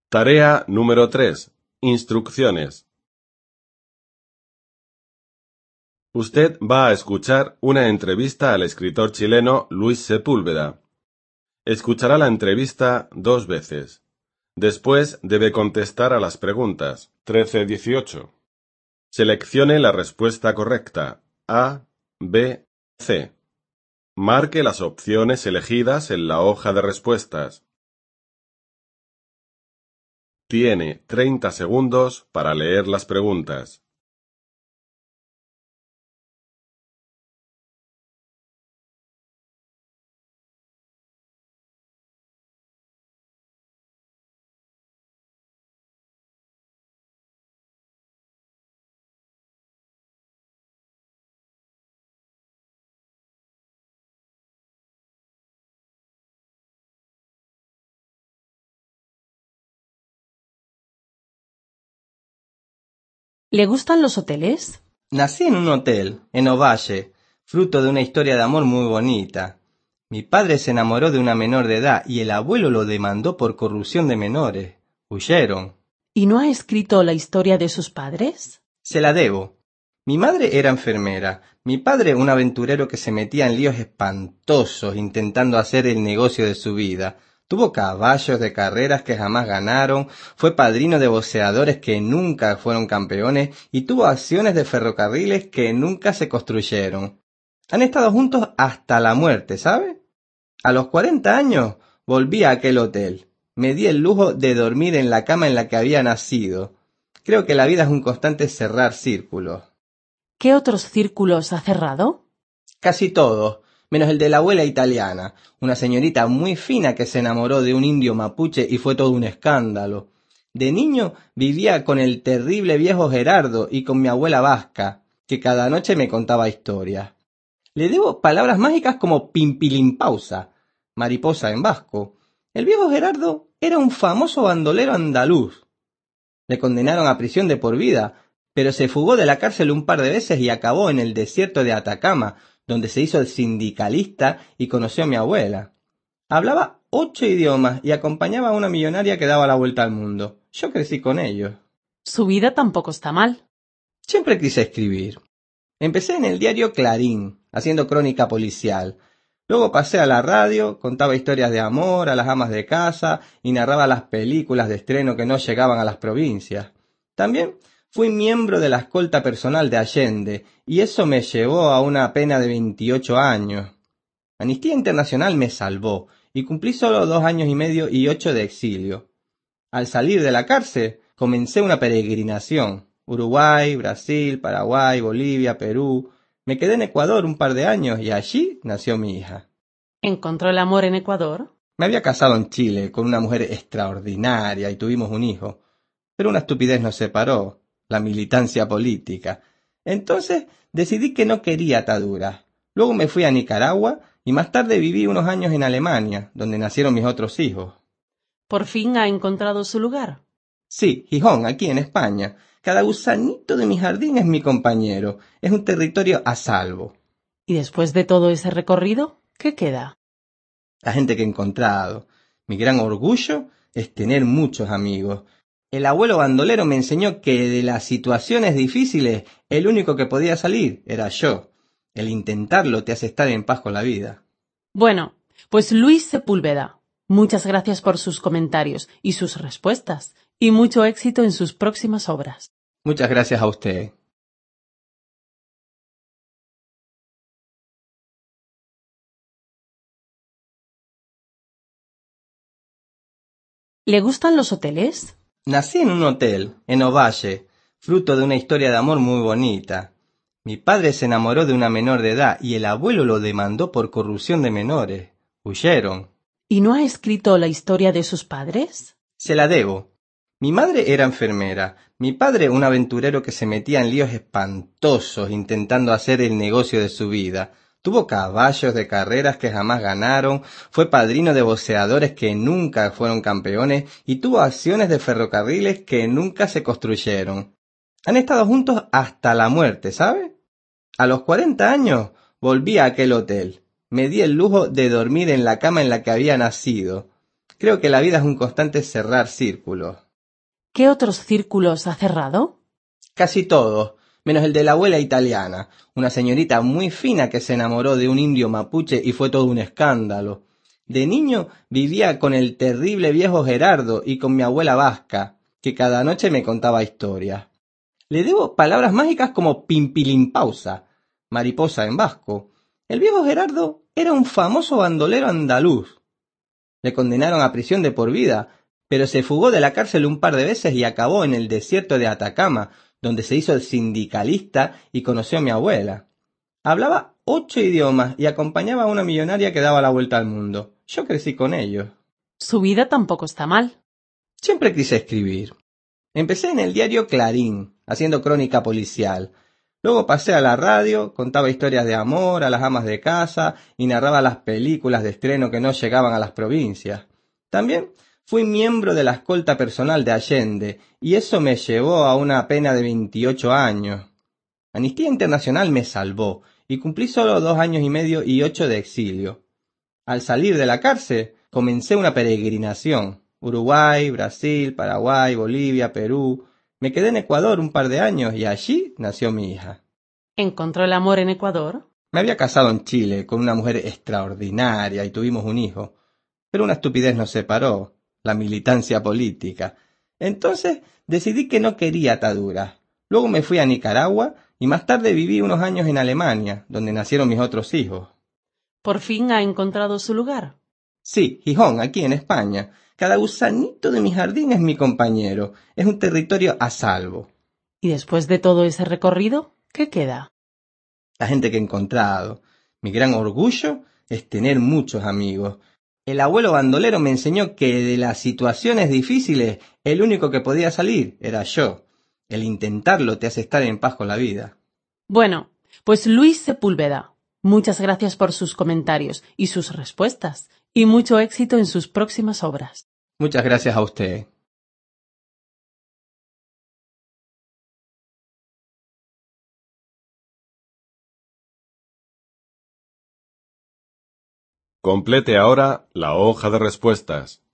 Tarea número 3. Instrucciones. Usted va a escuchar una entrevista al escritor chileno Luis Sepúlveda. Escuchará la entrevista 2 veces. Después debe contestar a las preguntas 13-18. Seleccione la respuesta correcta, A, B, C. Marque las opciones elegidas en la hoja de respuestas. Tiene 30 segundos para leer las preguntas. ¿Le gustan los hoteles? Nací en un hotel, en Ovalle, fruto de una historia de amor muy bonita. Mi padre se enamoró de una menor de edad y el abuelo lo demandó por corrupción de menores. Huyeron. ¿Y no ha escrito la historia de sus padres? Se la debo. Mi madre era enfermera, mi padre un aventurero que se metía en líos espantosos intentando hacer el negocio de su vida. Tuvo caballos de carreras que jamás ganaron, fue padrino de boxeadores que nunca fueron campeones y tuvo acciones de ferrocarriles que nunca se construyeron. Han estado juntos hasta la muerte, ¿sabe? A los 40 años volví a aquel hotel. Me di el lujo de dormir en la cama en la que había nacido. Creo que la vida es un constante cerrar círculos. ¿Qué otros círculos ha cerrado? Casi todos, menos el de la abuela italiana, una señorita muy fina que se enamoró de un indio mapuche y fue todo un escándalo. De niño vivía con el terrible viejo Gerardo y con mi abuela vasca, que cada noche me contaba historias. Le debo palabras mágicas como pimpilimpausa, mariposa en vasco. El viejo Gerardo era un famoso bandolero andaluz. Le condenaron a prisión de por vida, pero se fugó de la cárcel un par de veces y acabó en el desierto de Atacama, donde se hizo el sindicalista y conoció a mi abuela. Hablaba 8 idiomas y acompañaba a una millonaria que daba la vuelta al mundo. Yo crecí con ellos. Su vida tampoco está mal. Siempre quise escribir. Empecé en el diario Clarín, haciendo crónica policial. Luego pasé a la radio, contaba historias de amor a las amas de casa y narraba las películas de estreno que no llegaban a las provincias. También fui miembro de la escolta personal de Allende y eso me llevó a una pena de 28 años. Amnistía Internacional me salvó y cumplí solo 2 años y medio y 8 de exilio. Al salir de la cárcel comencé una peregrinación. Uruguay, Brasil, Paraguay, Bolivia, Perú. Me quedé en Ecuador un par de años y allí nació mi hija. ¿Encontró el amor en Ecuador? Me había casado en Chile con una mujer extraordinaria y tuvimos un hijo. Pero una estupidez nos separó, la militancia política. Entonces decidí que no quería ataduras. Luego me fui a Nicaragua y más tarde viví unos años en Alemania, donde nacieron mis otros hijos. ¿Por fin ha encontrado su lugar? Sí, Gijón, aquí en España. Cada gusanito de mi jardín es mi compañero. Es un territorio a salvo. ¿Y después de todo ese recorrido, qué queda? La gente que he encontrado. Mi gran orgullo es tener muchos amigos. El abuelo bandolero me enseñó que de las situaciones difíciles el único que podía salir era yo. El intentarlo te hace estar en paz con la vida. Bueno, pues Luis Sepúlveda, muchas gracias por sus comentarios y sus respuestas, y mucho éxito en sus próximas obras. Muchas gracias a usted. ¿Le gustan los hoteles? Nací en un hotel, en Ovalle, fruto de una historia de amor muy bonita. Mi padre se enamoró de una menor de edad y el abuelo lo demandó por corrupción de menores. Huyeron. ¿Y no ha escrito la historia de sus padres? Se la debo. Mi madre era enfermera, mi padre un aventurero que se metía en líos espantosos intentando hacer el negocio de su vida. Tuvo caballos de carreras que jamás ganaron, fue padrino de boxeadores que nunca fueron campeones y tuvo acciones de ferrocarriles que nunca se construyeron. Han estado juntos hasta la muerte, ¿sabe? A los 40 años volví a aquel hotel. Me di el lujo de dormir en la cama en la que había nacido. Creo que la vida es un constante cerrar círculos. ¿Qué otros círculos ha cerrado? Casi todos, menos el de la abuela italiana, una señorita muy fina que se enamoró de un indio mapuche y fue todo un escándalo. De niño vivía con el terrible viejo Gerardo y con mi abuela vasca, que cada noche me contaba historias. Le debo palabras mágicas como pimpilimpausa, mariposa en vasco. El viejo Gerardo era un famoso bandolero andaluz. Le condenaron a prisión de por vida, pero se fugó de la cárcel un par de veces y acabó en el desierto de Atacama, donde se hizo sindicalista y conoció a mi abuela. Hablaba 8 idiomas y acompañaba a una millonaria que daba la vuelta al mundo. Yo crecí con ellos. Su vida tampoco está mal. Siempre quise escribir. Empecé en el diario Clarín, haciendo crónica policial. Luego pasé a la radio, contaba historias de amor a las amas de casa y narraba las películas de estreno que no llegaban a las provincias. También fui miembro de la escolta personal de Allende y eso me llevó a una pena de 28 años. Amnistía Internacional me salvó y cumplí solo 2 años y medio y 8 de exilio. Al salir de la cárcel comencé una peregrinación. Uruguay, Brasil, Paraguay, Bolivia, Perú. Me quedé en Ecuador un par de años y allí nació mi hija. ¿Encontró el amor en Ecuador? Me había casado en Chile con una mujer extraordinaria y tuvimos un hijo. Pero una estupidez nos separó, la militancia política. Entonces decidí que no quería ataduras. Luego me fui a Nicaragua y más tarde viví unos años en Alemania, donde nacieron mis otros hijos. ¿Por fin ha encontrado su lugar? Sí, Gijón, aquí en España. Cada gusanito de mi jardín es mi compañero. Es un territorio a salvo. ¿Y después de todo ese recorrido, qué queda? La gente que he encontrado. Mi gran orgullo es tener muchos amigos. El abuelo bandolero me enseñó que de las situaciones difíciles el único que podía salir era yo. El intentarlo te hace estar en paz con la vida. Bueno, pues Luis Sepúlveda, muchas gracias por sus comentarios y sus respuestas, y mucho éxito en sus próximas obras. Muchas gracias a usted. Complete ahora la hoja de respuestas.